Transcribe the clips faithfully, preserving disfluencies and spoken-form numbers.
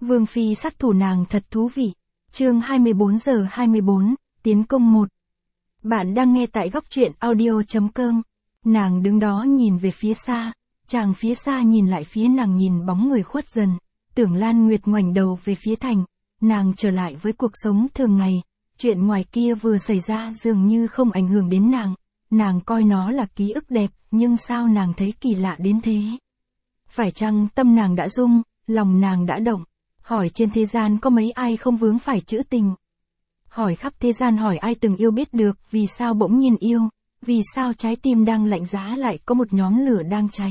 Vương phi sát thủ nàng thật thú vị. Chương hai mươi bốn giờ hai mươi bốn, tiến công một. Bạn đang nghe tại góc truyện audio chấm com. Nàng đứng đó nhìn về phía xa, chàng phía xa nhìn lại phía nàng nhìn bóng người khuất dần. Tưởng Lan Nguyệt ngoảnh đầu về phía thành, nàng trở lại với cuộc sống thường ngày. Chuyện ngoài kia vừa xảy ra dường như không ảnh hưởng đến nàng. Nàng coi nó là ký ức đẹp, nhưng sao nàng thấy kỳ lạ đến thế? Phải chăng tâm nàng đã rung, lòng nàng đã động? Hỏi trên thế gian có mấy ai không vướng phải chữ tình? Hỏi khắp thế gian hỏi ai từng yêu biết được vì sao bỗng nhiên yêu? Vì sao trái tim đang lạnh giá lại có một nhóm lửa đang cháy?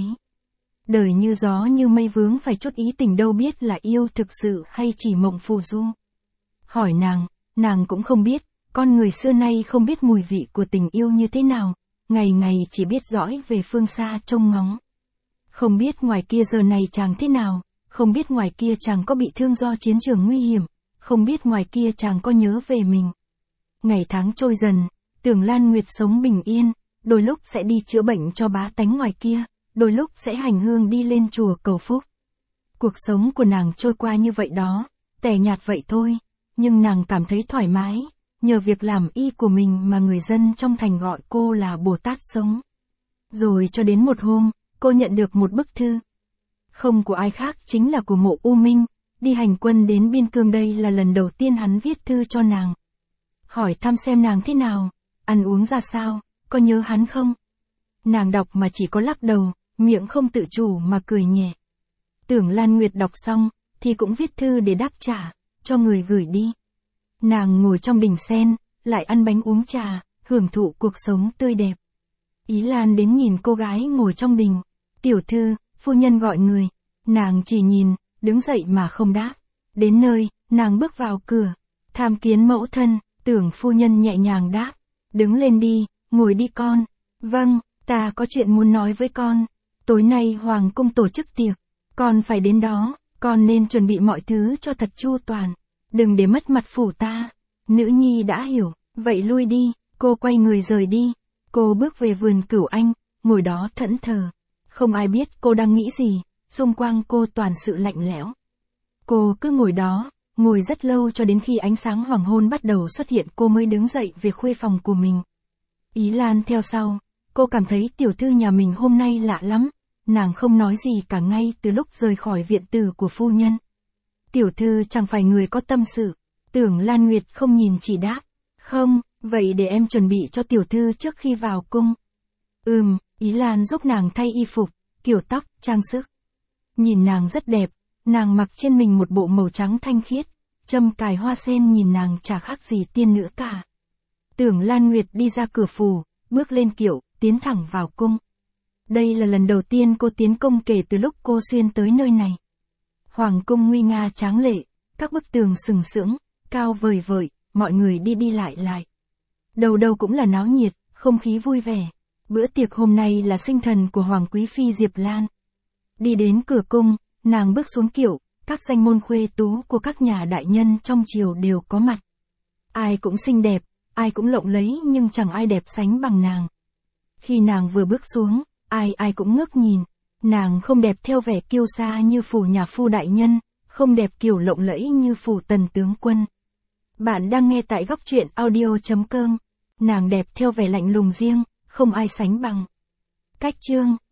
Đời như gió như mây vướng phải chút ý tình đâu biết là yêu thực sự hay chỉ mộng phù du? Hỏi nàng, nàng cũng không biết, con người xưa nay không biết mùi vị của tình yêu như thế nào, ngày ngày chỉ biết dõi về phương xa trông ngóng. Không biết ngoài kia giờ này chàng thế nào, không biết ngoài kia chàng có bị thương do chiến trường nguy hiểm, không biết ngoài kia chàng có nhớ về mình. Ngày tháng trôi dần, Tưởng Lan Nguyệt sống bình yên, đôi lúc sẽ đi chữa bệnh cho bá tánh ngoài kia, đôi lúc sẽ hành hương đi lên chùa cầu phúc. Cuộc sống của nàng trôi qua như vậy đó, tẻ nhạt vậy thôi, nhưng nàng cảm thấy thoải mái, nhờ việc làm y của mình mà người dân trong thành gọi cô là Bồ Tát sống. Rồi cho đến một hôm, cô nhận được một bức thư. Không của ai khác chính là của Mộ U Minh, đi hành quân đến biên cương đây là lần đầu tiên hắn viết thư cho nàng. Hỏi thăm xem nàng thế nào, ăn uống ra sao, có nhớ hắn không? Nàng đọc mà chỉ có lắc đầu, miệng không tự chủ mà cười nhẹ. Tưởng Lan Nguyệt đọc xong, thì cũng viết thư để đáp trả, cho người gửi đi. Nàng ngồi trong đình sen, lại ăn bánh uống trà, hưởng thụ cuộc sống tươi đẹp. Ý Lan đến nhìn cô gái ngồi trong đình. Tiểu thư, phu nhân gọi người. Nàng chỉ nhìn, đứng dậy mà không đáp. Đến nơi, nàng bước vào cửa. Tham kiến mẫu thân, Tưởng phu nhân nhẹ nhàng đáp. Đứng lên đi, ngồi đi con. Vâng, ta có chuyện muốn nói với con. Tối nay hoàng cung tổ chức tiệc. Con phải đến đó, con nên chuẩn bị mọi thứ cho thật chu toàn. Đừng để mất mặt phủ ta. Nữ nhi đã hiểu, vậy lui đi. Cô quay người rời đi. Cô bước về vườn Cửu Anh, ngồi đó thẫn thờ. Không ai biết cô đang nghĩ gì, xung quanh cô toàn sự lạnh lẽo. Cô cứ ngồi đó, ngồi rất lâu cho đến khi ánh sáng hoàng hôn bắt đầu xuất hiện cô mới đứng dậy về khuê phòng của mình. Ý Lan theo sau, cô cảm thấy tiểu thư nhà mình hôm nay lạ lắm, nàng không nói gì cả ngay từ lúc rời khỏi viện tử của phu nhân. Tiểu thư chẳng phải người có tâm sự. Tưởng Lan Nguyệt không nhìn chỉ đáp, không, vậy để em chuẩn bị cho tiểu thư trước khi vào cung. Ừm, Ý Lan giúp nàng thay y phục, kiểu tóc, trang sức. Nhìn nàng rất đẹp, nàng mặc trên mình một bộ màu trắng thanh khiết, châm cài hoa sen nhìn nàng chả khác gì tiên nữa cả. Tưởng Lan Nguyệt đi ra cửa phủ, bước lên kiệu, tiến thẳng vào cung. Đây là lần đầu tiên cô tiến công kể từ lúc cô xuyên tới nơi này. Hoàng cung nguy nga tráng lệ, các bức tường sừng sững, cao vời vợi, mọi người đi đi lại lại. Đầu đầu cũng là náo nhiệt, không khí vui vẻ. Bữa tiệc hôm nay là sinh thần của Hoàng Quý Phi Diệp Lan. Đi đến cửa cung, nàng bước xuống kiệu, các danh môn khuê tú của các nhà đại nhân trong triều đều có mặt. Ai cũng xinh đẹp, ai cũng lộng lẫy nhưng chẳng ai đẹp sánh bằng nàng. Khi nàng vừa bước xuống, ai ai cũng ngước nhìn. Nàng không đẹp theo vẻ kiêu sa như phủ nhà phu đại nhân, không đẹp kiểu lộng lẫy như phủ tần tướng quân. Bạn đang nghe tại góc truyện audio chấm com. Nàng đẹp theo vẻ lạnh lùng riêng, không ai sánh bằng. Cách chương